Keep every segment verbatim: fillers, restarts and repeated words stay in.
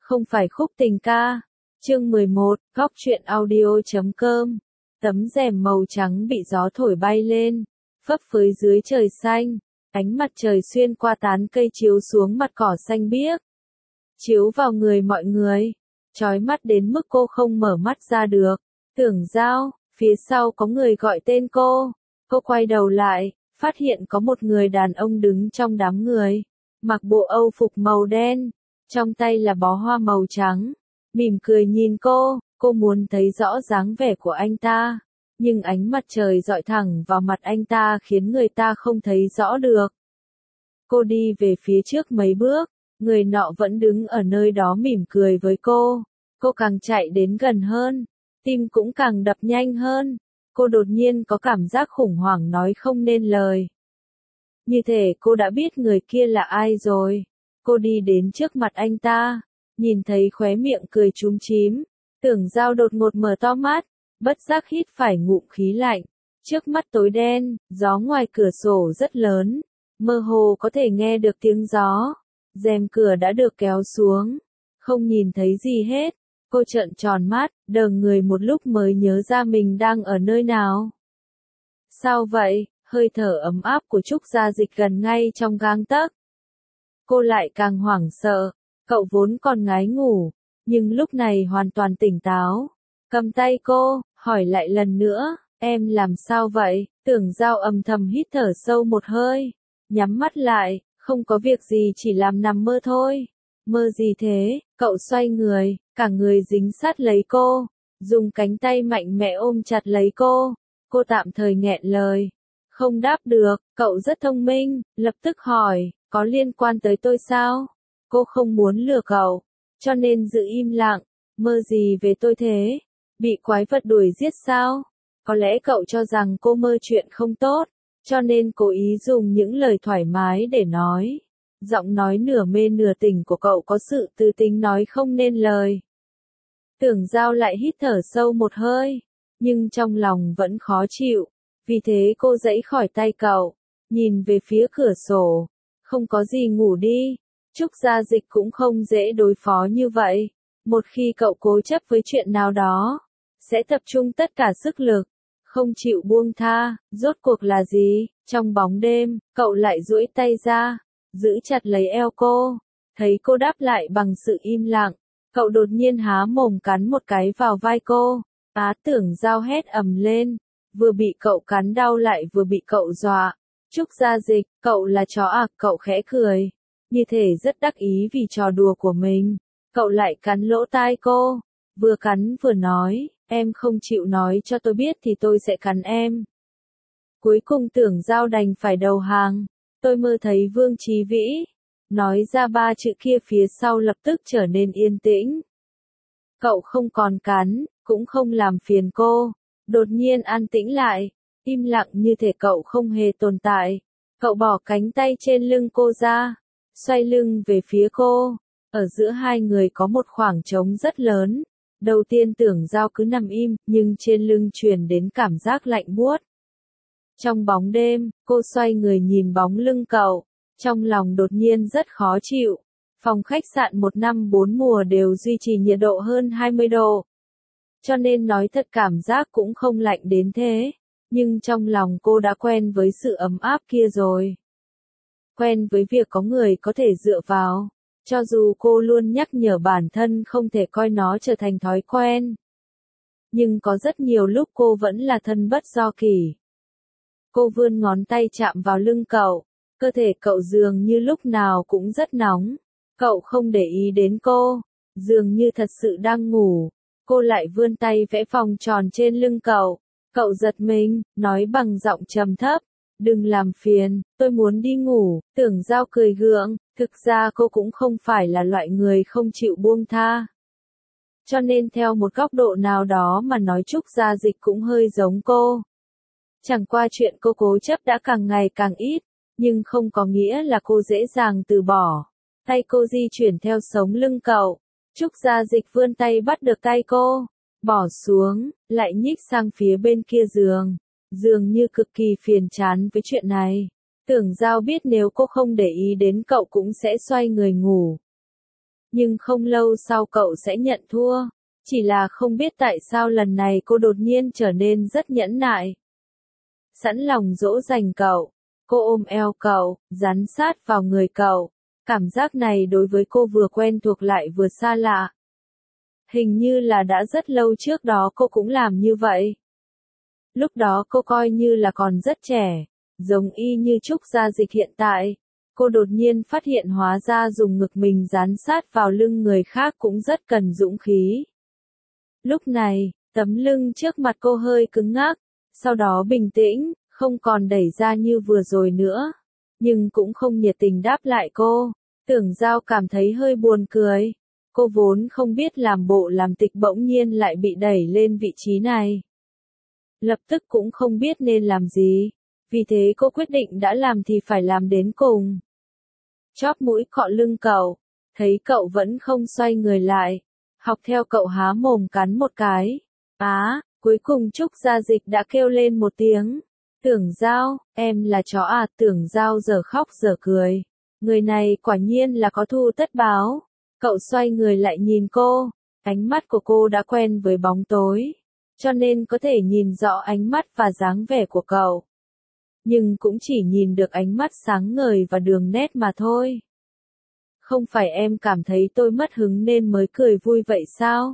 Không phải khúc tình ca. Chương mười một, góc truyện audio.com. Tấm rèm màu trắng bị gió thổi bay lên, phấp phới dưới trời xanh, ánh mặt trời xuyên qua tán cây chiếu xuống mặt cỏ xanh biếc. Chiếu vào người mọi người, chói mắt đến mức cô không mở mắt ra được. Tưởng Giao, phía sau có người gọi tên cô. Cô quay đầu lại, phát hiện có một người đàn ông đứng trong đám người, mặc bộ âu phục màu đen, trong tay là bó hoa màu trắng, mỉm cười nhìn cô. Cô muốn thấy rõ dáng vẻ của anh ta, nhưng ánh mặt trời dọi thẳng vào mặt anh ta khiến người ta không thấy rõ được. Cô đi về phía trước mấy bước, người nọ vẫn đứng ở nơi đó mỉm cười với cô. Cô càng chạy đến gần hơn, tim cũng càng đập nhanh hơn. Cô đột nhiên có cảm giác khủng hoảng nói không nên lời. Như thể cô đã biết người kia là ai rồi. Cô đi đến trước mặt anh ta, nhìn thấy khóe miệng cười chúm chím. Tưởng Giao đột ngột mở to mắt, bất giác hít phải ngụm khí lạnh. Trước mắt tối đen, gió ngoài cửa sổ rất lớn, mơ hồ có thể nghe được tiếng gió. Rèm cửa đã được kéo xuống, không nhìn thấy gì hết. Cô trợn tròn mắt, đờ người một lúc mới nhớ ra mình đang ở nơi nào. Sao vậy? Hơi thở ấm áp của Trúc Gia Dịch gần ngay trong gang tấc. Cô lại càng hoảng sợ. Cậu vốn còn ngái ngủ, nhưng lúc này hoàn toàn tỉnh táo. Cầm tay cô, hỏi lại lần nữa, em làm sao vậy? Tưởng Giao âm thầm hít thở sâu một hơi, nhắm mắt lại, không có việc gì, chỉ làm nằm mơ thôi. Mơ gì thế? Cậu xoay người, cả người dính sát lấy cô, dùng cánh tay mạnh mẽ ôm chặt lấy cô. Cô tạm thời nghẹn lời, không đáp được. Cậu rất thông minh, lập tức hỏi, có liên quan tới tôi sao? Cô không muốn lừa cậu, cho nên giữ im lặng. Mơ gì về tôi thế? Bị quái vật đuổi giết sao? Có lẽ cậu cho rằng cô mơ chuyện không tốt, cho nên cố ý dùng những lời thoải mái để nói. Giọng nói nửa mê nửa tỉnh của cậu có sự tư tính nói không nên lời. Tưởng Giao lại hít thở sâu một hơi, nhưng trong lòng vẫn khó chịu. Vì thế cô giãy khỏi tay cậu, nhìn về phía cửa sổ. Không có gì, ngủ đi. Trúc Gia Dịch cũng không dễ đối phó như vậy. Một khi cậu cố chấp với chuyện nào đó, sẽ tập trung tất cả sức lực, không chịu buông tha. Rốt cuộc là gì? Trong bóng đêm, cậu lại duỗi tay ra, giữ chặt lấy eo cô. Thấy cô đáp lại bằng sự im lặng, cậu đột nhiên há mồm cắn một cái vào vai cô. Á, Tưởng Giao hét ầm lên, vừa bị cậu cắn đau lại vừa bị cậu dọa. Trúc Gia Dịch, cậu là chó à? Cậu khẽ cười, như thể rất đắc ý vì trò đùa của mình. Cậu lại cắn lỗ tai cô, vừa cắn vừa nói, em không chịu nói cho tôi biết thì tôi sẽ cắn em. Cuối cùng Tưởng Giao đành phải đầu hàng. Tôi mơ thấy Vương Chí Vĩ. Nói ra ba chữ kia phía sau lập tức trở nên yên tĩnh. Cậu không còn cắn, cũng không làm phiền cô. Đột nhiên an tĩnh lại, im lặng như thể cậu không hề tồn tại. Cậu bỏ cánh tay trên lưng cô ra, xoay lưng về phía cô. Ở giữa hai người có một khoảng trống rất lớn. Đầu tiên Tưởng Giao cứ nằm im, nhưng trên lưng truyền đến cảm giác lạnh buốt. Trong bóng đêm, cô xoay người nhìn bóng lưng cậu, trong lòng đột nhiên rất khó chịu. Phòng khách sạn một năm bốn mùa đều duy trì nhiệt độ hơn hai mươi độ. Cho nên nói thật cảm giác cũng không lạnh đến thế. Nhưng trong lòng cô đã quen với sự ấm áp kia rồi. Quen với việc có người có thể dựa vào. Cho dù cô luôn nhắc nhở bản thân không thể coi nó trở thành thói quen. Nhưng có rất nhiều lúc cô vẫn là thân bất do kỷ. Cô vươn ngón tay chạm vào lưng cậu. Cơ thể cậu dường như lúc nào cũng rất nóng. Cậu không để ý đến cô, dường như thật sự đang ngủ. Cô lại vươn tay vẽ vòng tròn trên lưng cậu. Cậu giật mình, nói bằng giọng trầm thấp, đừng làm phiền, tôi muốn đi ngủ. Tưởng Giao cười gượng, thực ra cô cũng không phải là loại người không chịu buông tha. Cho nên theo một góc độ nào đó mà nói Trúc Gia Dịch cũng hơi giống cô. Chẳng qua chuyện cô cố chấp đã càng ngày càng ít, nhưng không có nghĩa là cô dễ dàng từ bỏ. Tay cô di chuyển theo sống lưng cậu. Trúc Gia Dịch vươn tay bắt được tay cô, bỏ xuống, lại nhích sang phía bên kia giường, dường như cực kỳ phiền chán với chuyện này. Tưởng Giao biết nếu cô không để ý đến cậu cũng sẽ xoay người ngủ. nhưng không lâu sau cậu sẽ nhận thua. Chỉ là không biết tại sao lần này cô đột nhiên trở nên rất nhẫn nại. Sẵn lòng dỗ dành cậu, cô ôm eo cậu, dán sát vào người cậu. Cảm giác này đối với cô vừa quen thuộc lại vừa xa lạ. Hình như là đã rất lâu trước đó cô cũng làm như vậy. Lúc đó cô coi như là còn rất trẻ, giống y như Trúc Gia Dịch hiện tại. Cô đột nhiên phát hiện hóa ra dùng ngực mình dán sát vào lưng người khác cũng rất cần dũng khí. Lúc này, tấm lưng trước mặt cô hơi cứng ngắc, sau đó bình tĩnh, không còn đẩy ra như vừa rồi nữa. Nhưng cũng không nhiệt tình đáp lại cô. Tưởng Giao cảm thấy hơi buồn cười. Cô vốn không biết làm bộ làm tịch bỗng nhiên lại bị đẩy lên vị trí này. Lập tức cũng không biết nên làm gì. Vì thế cô quyết định đã làm thì phải làm đến cùng. Chóp mũi cọ lưng cậu. Thấy cậu vẫn không xoay người lại. Học theo cậu há mồm cắn một cái. Á, cuối cùng Trúc Gia Dịch đã kêu lên một tiếng. Tưởng Giao, em là chó à? Tưởng Giao giờ khóc giờ cười. Người này quả nhiên là có thù tất báo. Cậu xoay người lại nhìn cô. Ánh mắt của cô đã quen với bóng tối, cho nên có thể nhìn rõ ánh mắt và dáng vẻ của cậu. Nhưng cũng chỉ nhìn được ánh mắt sáng ngời và đường nét mà thôi. Không phải em cảm thấy tôi mất hứng nên mới cười vui vậy sao?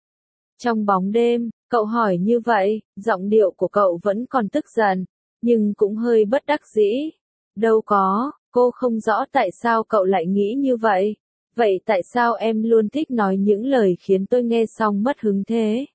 Trong bóng đêm, cậu hỏi như vậy, giọng điệu của cậu vẫn còn tức giận, nhưng cũng hơi bất đắc dĩ. Đâu có, cô không rõ tại sao cậu lại nghĩ như vậy. Vậy tại sao em luôn thích nói những lời khiến tôi nghe xong mất hứng thế?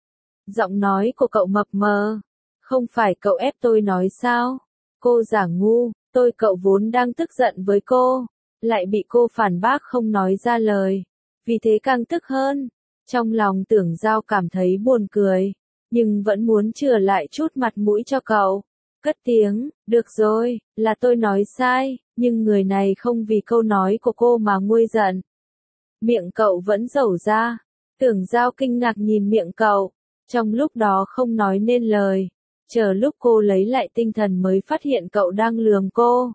Giọng nói của cậu mập mờ. Không phải cậu ép tôi nói sao? Cô giả ngu, tôi cậu vốn đang tức giận với cô, lại bị cô phản bác không nói ra lời. Vì thế càng tức hơn. Trong lòng Tưởng Giao cảm thấy buồn cười, nhưng vẫn muốn chừa lại chút mặt mũi cho cậu. Cất tiếng, được rồi, là tôi nói sai, nhưng người này không vì câu nói của cô mà nguôi giận. Miệng cậu vẫn dẩu ra. Tưởng Giao kinh ngạc nhìn miệng cậu, trong lúc đó không nói nên lời. Chờ lúc cô lấy lại tinh thần mới phát hiện cậu đang lườm cô.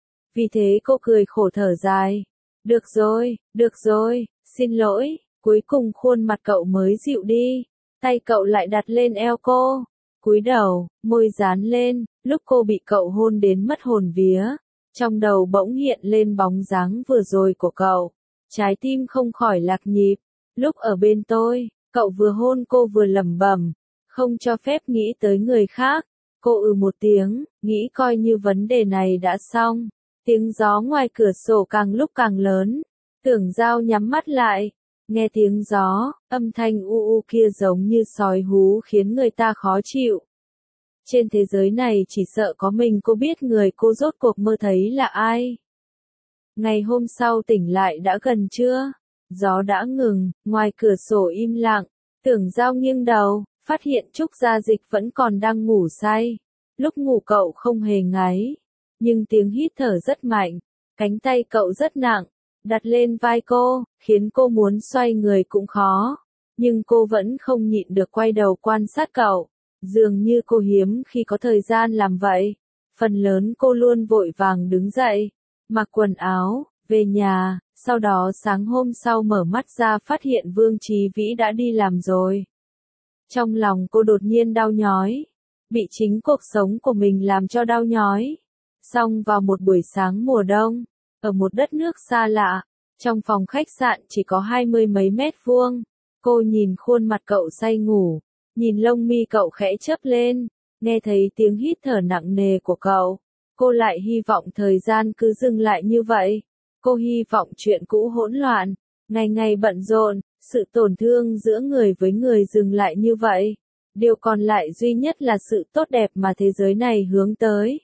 Vì thế cô cười khổ thở dài. Được rồi, được rồi, xin lỗi. Cuối cùng khuôn mặt cậu mới dịu đi. Tay cậu lại đặt lên eo cô. Cúi đầu, môi dán lên. Lúc cô bị cậu hôn đến mất hồn vía, trong đầu bỗng hiện lên bóng dáng vừa rồi của cậu. Trái tim không khỏi lạc nhịp. Lúc ở bên tôi, cậu vừa hôn cô vừa lẩm bẩm, không cho phép nghĩ tới người khác. Cô ừ một tiếng, nghĩ coi như vấn đề này đã xong. Tiếng gió ngoài cửa sổ càng lúc càng lớn. Tưởng Giao nhắm mắt lại, nghe tiếng gió, âm thanh u u kia giống như sói hú khiến người ta khó chịu. Trên thế giới này chỉ sợ có mình cô biết người cô rốt cuộc mơ thấy là ai. Ngày hôm sau tỉnh lại đã gần trưa, gió đã ngừng, ngoài cửa sổ im lặng. Tưởng Giao nghiêng đầu, phát hiện Trúc Gia Dịch vẫn còn đang ngủ say. Lúc ngủ cậu không hề ngáy, nhưng tiếng hít thở rất mạnh, cánh tay cậu rất nặng, đặt lên vai cô, khiến cô muốn xoay người cũng khó. Nhưng cô vẫn không nhịn được quay đầu quan sát cậu, dường như cô hiếm khi có thời gian làm vậy. Phần lớn cô luôn vội vàng đứng dậy, mặc quần áo, về nhà, sau đó sáng hôm sau mở mắt ra phát hiện Vương Chí Vĩ đã đi làm rồi. Trong lòng cô đột nhiên đau nhói, bị chính cuộc sống của mình làm cho đau nhói. Xong vào một buổi sáng mùa đông, ở một đất nước xa lạ, trong phòng khách sạn chỉ có hai mươi mấy mét vuông, cô nhìn khuôn mặt cậu say ngủ, nhìn lông mi cậu khẽ chớp lên, nghe thấy tiếng hít thở nặng nề của cậu. Cô lại hy vọng thời gian cứ dừng lại như vậy. Cô hy vọng chuyện cũ hỗn loạn, ngày ngày bận rộn, sự tổn thương giữa người với người dừng lại như vậy. Điều còn lại duy nhất là sự tốt đẹp mà thế giới này hướng tới.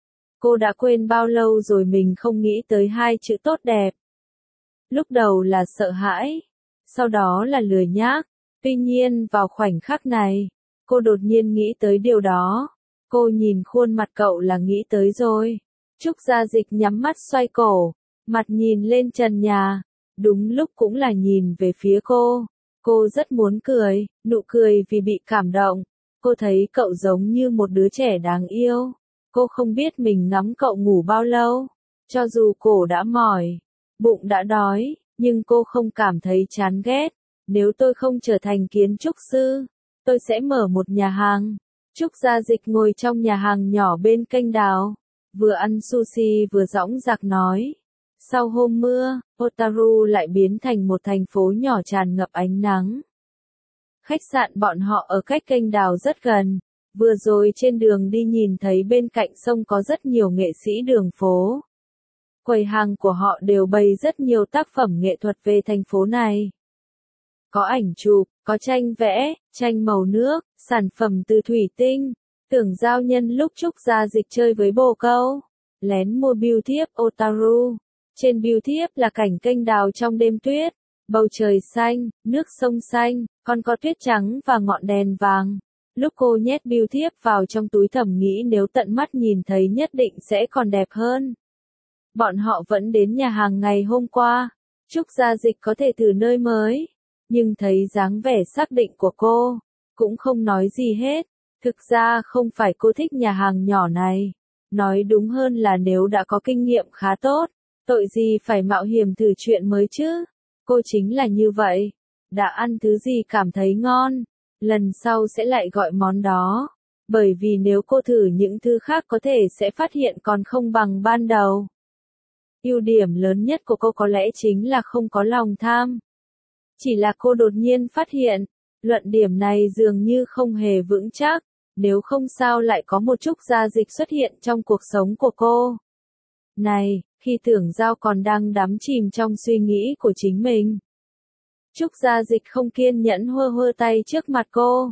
Cô đã quên bao lâu rồi mình không nghĩ tới hai chữ tốt đẹp. Lúc đầu là sợ hãi, sau đó là lười nhác. Tuy nhiên vào khoảnh khắc này, cô đột nhiên nghĩ tới điều đó. Cô nhìn khuôn mặt cậu là nghĩ tới rồi. Trúc Gia Dịch nhắm mắt xoay cổ, mặt nhìn lên trần nhà. Đúng lúc cũng là nhìn về phía cô. Cô rất muốn cười, nụ cười vì bị cảm động. Cô thấy cậu giống như một đứa trẻ đáng yêu. Cô không biết mình ngắm cậu ngủ bao lâu. Cho dù cổ đã mỏi, bụng đã đói, nhưng cô không cảm thấy chán ghét. Nếu tôi không trở thành kiến trúc sư, tôi sẽ mở một nhà hàng. Trúc Gia Dịch ngồi trong nhà hàng nhỏ bên kênh đào, vừa ăn sushi vừa dõng dạc nói. Sau hôm mưa, Otaru lại biến thành một thành phố nhỏ tràn ngập ánh nắng. Khách sạn bọn họ ở cách kênh đào rất gần. Vừa rồi trên đường đi nhìn thấy bên cạnh sông có rất nhiều nghệ sĩ đường phố. Quầy hàng của họ đều bày rất nhiều tác phẩm nghệ thuật về thành phố này. Có ảnh chụp, có tranh vẽ, tranh màu nước, sản phẩm từ thủy tinh. Tưởng Giao nhân lúc Trúc Gia Dịch chơi với bồ câu, lén mua bưu thiếp Otaru. Trên bưu thiếp là cảnh kênh đào trong đêm tuyết, bầu trời xanh, nước sông xanh, còn có tuyết trắng và ngọn đèn vàng. Lúc cô nhét bưu thiếp vào trong túi thầm nghĩ nếu tận mắt nhìn thấy nhất định sẽ còn đẹp hơn. Bọn họ vẫn đến nhà hàng ngày hôm qua. Trúc Gia Dịch có thể thử nơi mới, nhưng thấy dáng vẻ xác định của cô, cũng không nói gì hết. Thực ra không phải cô thích nhà hàng nhỏ này. Nói đúng hơn là nếu đã có kinh nghiệm khá tốt, tội gì phải mạo hiểm thử chuyện mới chứ. Cô chính là như vậy. Đã ăn thứ gì cảm thấy ngon, lần sau sẽ lại gọi món đó. Bởi vì nếu cô thử những thứ khác có thể sẽ phát hiện còn không bằng ban đầu. Ưu điểm lớn nhất của cô có lẽ chính là không có lòng tham. Chỉ là cô đột nhiên phát hiện, luận điểm này dường như không hề vững chắc, nếu không sao lại có một Trúc Gia Dịch xuất hiện trong cuộc sống của cô. Này, khi Tưởng Giao còn đang đắm chìm trong suy nghĩ của chính mình. Trúc Gia Dịch không kiên nhẫn hơ hơ tay trước mặt cô.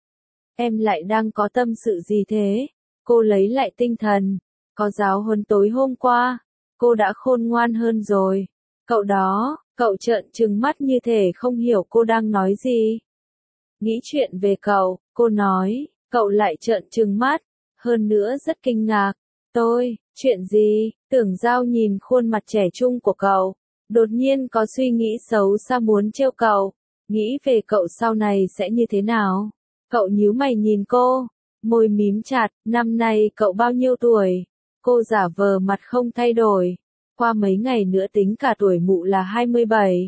Em lại đang có tâm sự gì thế? Cô lấy lại tinh thần. Có giáo huấn tối hôm qua, cô đã khôn ngoan hơn rồi. Cậu đó, cậu trợn trừng mắt như thể không hiểu cô đang nói gì. Nghĩ chuyện về cậu, cô nói, cậu lại trợn trừng mắt, hơn nữa rất kinh ngạc. Tôi, chuyện gì? Tưởng Giao nhìn khuôn mặt trẻ trung của cậu, đột nhiên có suy nghĩ xấu xa muốn trêu cậu, nghĩ về cậu sau này sẽ như thế nào. Cậu nhíu mày nhìn cô, môi mím chặt, năm nay cậu bao nhiêu tuổi? Cô giả vờ mặt không thay đổi, qua mấy ngày nữa tính cả tuổi mụ là hai mươi bảy.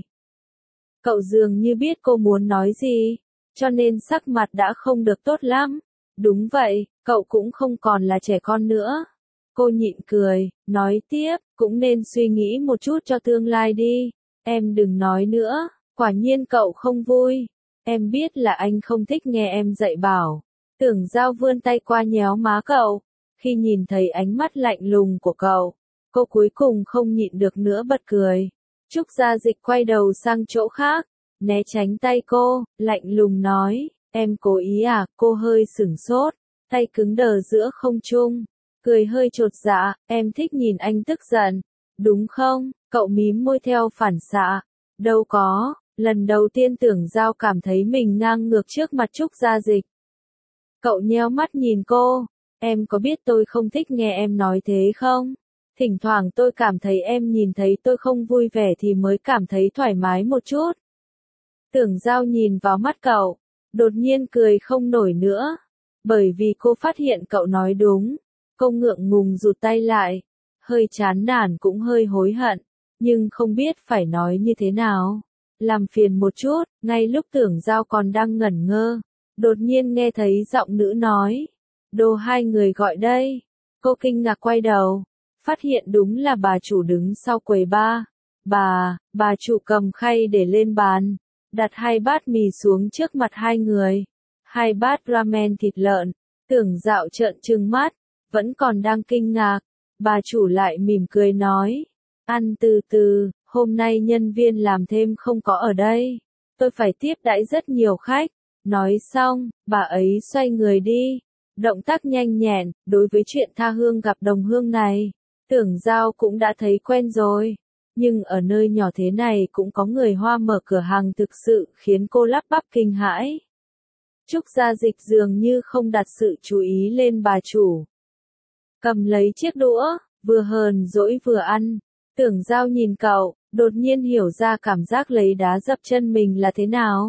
Cậu dường như biết cô muốn nói gì, cho nên sắc mặt đã không được tốt lắm. Đúng vậy, cậu cũng không còn là trẻ con nữa. Cô nhịn cười, nói tiếp, cũng nên suy nghĩ một chút cho tương lai đi. Em đừng nói nữa, quả nhiên cậu không vui. Em biết là anh không thích nghe em dạy bảo. Tưởng Giao vươn tay qua nhéo má cậu. Khi nhìn thấy ánh mắt lạnh lùng của cậu, cô cuối cùng không nhịn được nữa bật cười. Trúc Gia Dịch quay đầu sang chỗ khác, né tránh tay cô, lạnh lùng nói, em cố ý à? Cô hơi sửng sốt, tay cứng đờ giữa không trung, cười hơi chột dạ, em thích nhìn anh tức giận, đúng không? Cậu mím môi theo phản xạ, đâu có. Lần đầu tiên Tưởng Giao cảm thấy mình ngang ngược trước mặt Trúc Gia Dịch. Cậu nheo mắt nhìn cô, em có biết tôi không thích nghe em nói thế không? Thỉnh thoảng tôi cảm thấy em nhìn thấy tôi không vui vẻ thì mới cảm thấy thoải mái một chút. Tưởng Giao nhìn vào mắt cậu, đột nhiên cười không nổi nữa, bởi vì cô phát hiện cậu nói đúng. Cô ngượng ngùng rụt tay lại, hơi chán nản cũng hơi hối hận, nhưng không biết phải nói như thế nào. Làm phiền một chút, ngay lúc Tưởng Giao còn đang ngẩn ngơ, đột nhiên nghe thấy giọng nữ nói, đồ hai người gọi đây. Cô kinh ngạc quay đầu, phát hiện đúng là bà chủ đứng sau quầy bar. Bà, bà chủ cầm khay để lên bàn, đặt hai bát mì xuống trước mặt hai người, hai bát ramen thịt lợn. Tưởng Dạo trợn trừng mắt, vẫn còn đang kinh ngạc, bà chủ lại mỉm cười nói, ăn từ từ. Hôm nay nhân viên làm thêm không có ở đây, tôi phải tiếp đãi rất nhiều khách. Nói xong, bà ấy xoay người đi, động tác nhanh nhẹn. Đối với chuyện tha hương gặp đồng hương này, Tưởng Giao cũng đã thấy quen rồi, nhưng ở nơi nhỏ thế này cũng có người Hoa mở cửa hàng thực sự khiến cô lắp bắp kinh hãi. Trúc Gia Dịch dường như không đặt sự chú ý lên bà chủ, cầm lấy chiếc đũa, vừa hờn dỗi vừa ăn. Tưởng Giao nhìn cậu, đột nhiên hiểu ra cảm giác lấy đá dập chân mình là thế nào.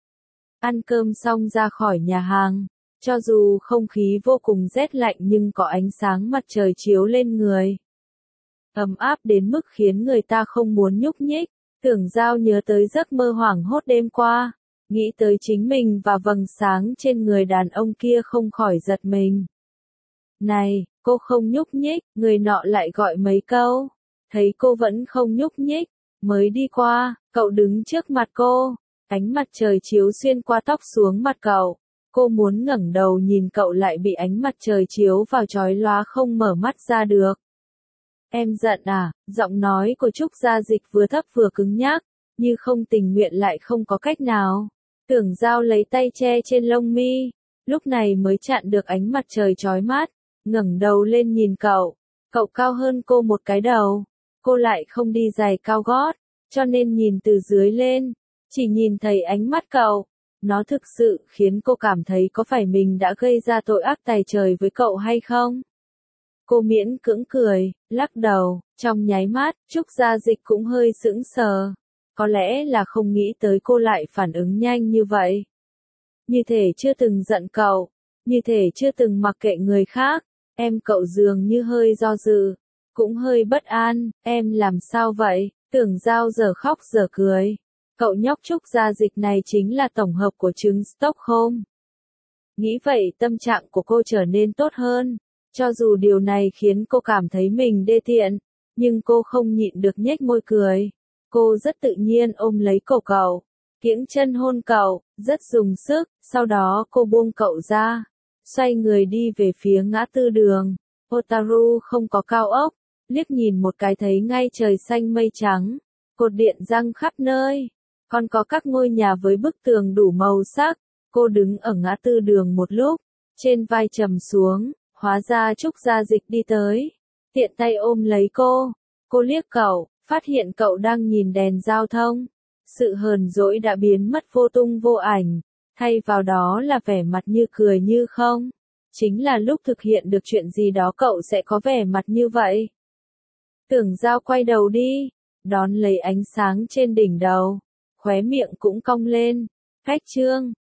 Ăn cơm xong ra khỏi nhà hàng, cho dù không khí vô cùng rét lạnh nhưng có ánh sáng mặt trời chiếu lên người, ấm áp đến mức khiến người ta không muốn nhúc nhích. Tưởng Giao nhớ tới giấc mơ hoảng hốt đêm qua, nghĩ tới chính mình và vầng sáng trên người đàn ông kia không khỏi giật mình. Này, cô không nhúc nhích, người nọ lại gọi mấy câu. Thấy cô vẫn không nhúc nhích, mới đi qua, cậu đứng trước mặt cô. Ánh mặt trời chiếu xuyên qua tóc xuống mặt cậu. Cô muốn ngẩng đầu nhìn cậu lại bị ánh mặt trời chiếu vào chói lóa không mở mắt ra được. Em giận à? Giọng nói của Trúc Gia Dịch vừa thấp vừa cứng nhắc, như không tình nguyện lại không có cách nào. Tưởng Giao lấy tay che trên lông mi, lúc này mới chặn được ánh mặt trời chói mắt, ngẩng đầu lên nhìn cậu. Cậu cao hơn cô một cái đầu, cô lại không đi giày cao gót, cho nên nhìn từ dưới lên, chỉ nhìn thấy ánh mắt cậu. Nó thực sự khiến cô cảm thấy có phải mình đã gây ra tội ác tày trời với cậu hay không? Cô miễn cưỡng cười, lắc đầu, trong nháy mắt, Trúc Gia Dịch cũng hơi sững sờ. Có lẽ là không nghĩ tới cô lại phản ứng nhanh như vậy. Như thể chưa từng giận cậu, như thể chưa từng mặc kệ người khác, em cậu dường như hơi do dự, cũng hơi bất an, em làm sao vậy? Tưởng Giao giờ khóc giờ cười. Cậu nhóc Trúc Gia Dịch này chính là tổng hợp của trứng Stockholm. Nghĩ vậy tâm trạng của cô trở nên tốt hơn. Cho dù điều này khiến cô cảm thấy mình đê tiện, nhưng cô không nhịn được nhếch môi cười. Cô rất tự nhiên ôm lấy cổ cậu, kiễng chân hôn cậu, rất dùng sức, sau đó cô buông cậu ra, xoay người đi về phía ngã tư đường. Otaru không có cao ốc, liếc nhìn một cái thấy ngay trời xanh mây trắng, cột điện giăng khắp nơi, còn có các ngôi nhà với bức tường đủ màu sắc. Cô đứng ở ngã tư đường một lúc, trên vai trầm xuống. Hóa ra Trúc Gia Dịch đi tới, tiện tay ôm lấy cô. Cô liếc cậu, phát hiện cậu đang nhìn đèn giao thông. Sự hờn dỗi đã biến mất vô tung vô ảnh, thay vào đó là vẻ mặt như cười như không. Chính là lúc thực hiện được chuyện gì đó cậu sẽ có vẻ mặt như vậy. Tưởng Giao quay đầu đi, đón lấy ánh sáng trên đỉnh đầu, khóe miệng cũng cong lên. Cách chương